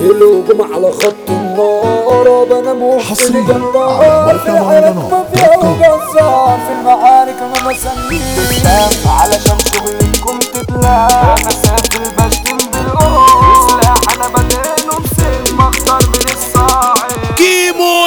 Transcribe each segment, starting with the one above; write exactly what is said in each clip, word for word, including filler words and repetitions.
الهجوم على خط النار بنام وفي جرار في العرق ما فيها وجزار في المعارك ما بسميش علشان شغلكم تتلام انا سافل بشتم بالقرب سلاح انا بدينه بسلم اخطر من الصاعد كيمو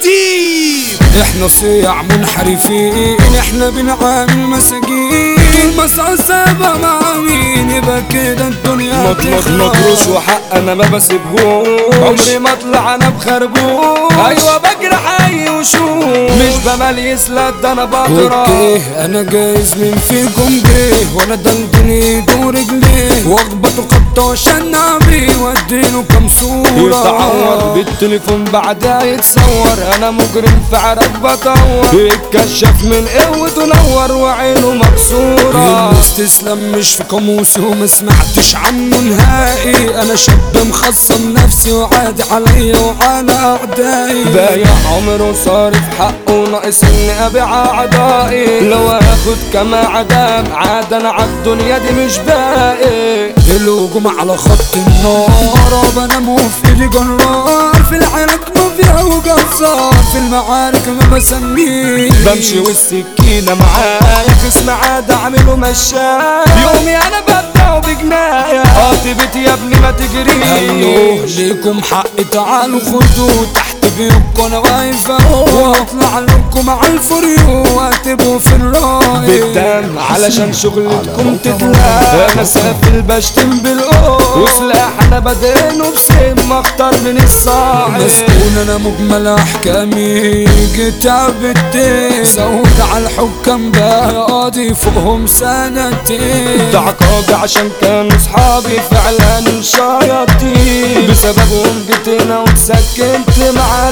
الديب. احنا صياع منحرفين احنا بنعامل مساجين طول ما سعسابة مع مين يبقى كده الدنيا مطلق مطروش وحق انا ما بسيبهوش عمري ما اطلع انا بخربوش ايوه بجري حي وشوش مش بمليس لا ده انا بضرب اوكي انا جايز من فيكم جه وانا دندن ايده ورجليه واخبطه خبطه عشان نعبي واديله كام صورة يتعور بالتليفون بعدها يتصور انا مجرم في عرق بطور يتكشف من قوته نور وعينه مكسورة الاستسلام مش في قاموسي وما سمعتش عنه نهائي انا شاب مخصم نفسي وعادي عليا وعلى اعدائي بايع عمره صارف حقه ناقص اني ابيع اعدائي لو اخد كما عدام عاد انا عالدنيا دي مش باقي الهجوم على خط النار بنام وفي ايدي جرار في العرق ما فيها وجزار في المعارك ما بسميش بمشي والسكينة معايا خصم عاد اعمله مشاية يومي انا ببدأ بجناية قاطبت يا ابني ما تجريش ليكم حق تعالوا خدوا تحت بيوتكم انا واقف اهو واطلع لكم على الفريو واتبوا في الراي بالدم علشان شغلتكم تتلاقى انا سافل بشتم بالقوة وسلاح انا بدينه بسم اخطر من الصاعد مسؤول انا مجمل احكامي كتاب الدين زود على الحكام بقى قاضي فوقهم سنتين ده عقابي عشان كانوا صحابي فعلا شياطين بسببهم جيت هنا واتسكنت مع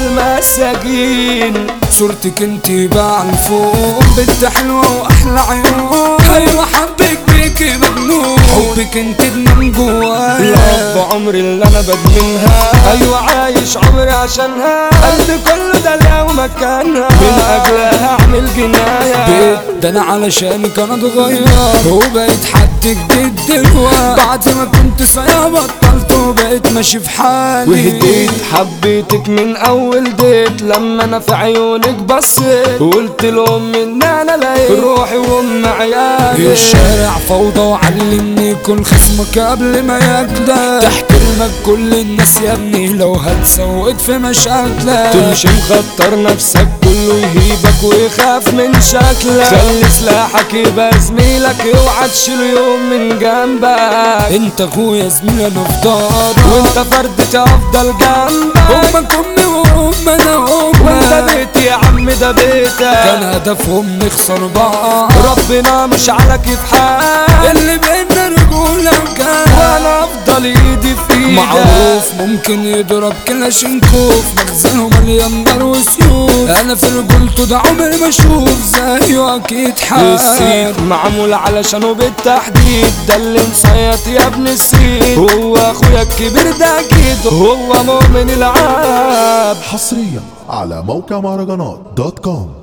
المساجين صورتك انتي بقى الفوق بنت حلوة واحلى عيون ايوه حبك بيكي مجنون حبك انت ادمان جوايا الحب عمري اللي انا بدمنها ايوه عايش عمري عشانها قلبي كله ده لو مكانها من اجلها اعمل جناية ده انا علشانك انا اتغير وبقيت حد جديد دلوقتي بعد ما كنت صايع بطلت وبقيت ماشي في حالي وهديت حبيتك من اول ديت لما انا في عيونك بصيت وقلت لهم ان انا لقيت روحي وام عيالي الشارع فوضى وعلمني كل خصمك قبل ما ياكلك تحترمك كل الناس يا ابني لو هتسوقت في مشاكلك تمشي مخطر نفسك كله يهيبك ويخاف من شكلك خلي سلاحك يبقى زميلك اوعى تشيل يوم من جنبك انت اخويا زميلي انا في دارك وانت فردتي افضل جنبك امك امي وام انا امك وانت بيتي يا عم ده بيتك كان هدفهم نخسر بعض ربنا مش على كيف حال اللي بينا رجولة كان وانا افضل ايدي في ايدك معروف ممكن يضرب كلاشينكوف مخزنه مليان نار وسيوف انا في رجولته ده عمري ما اشوف زيه اكيد حال السيف معمول علشانه بالتحديد ده اللي مصيط يا ابن السيف هو اخويا الكبير ده اكيد هو مؤمن العاب حصريا على موقع مهرجانات دوت كوم.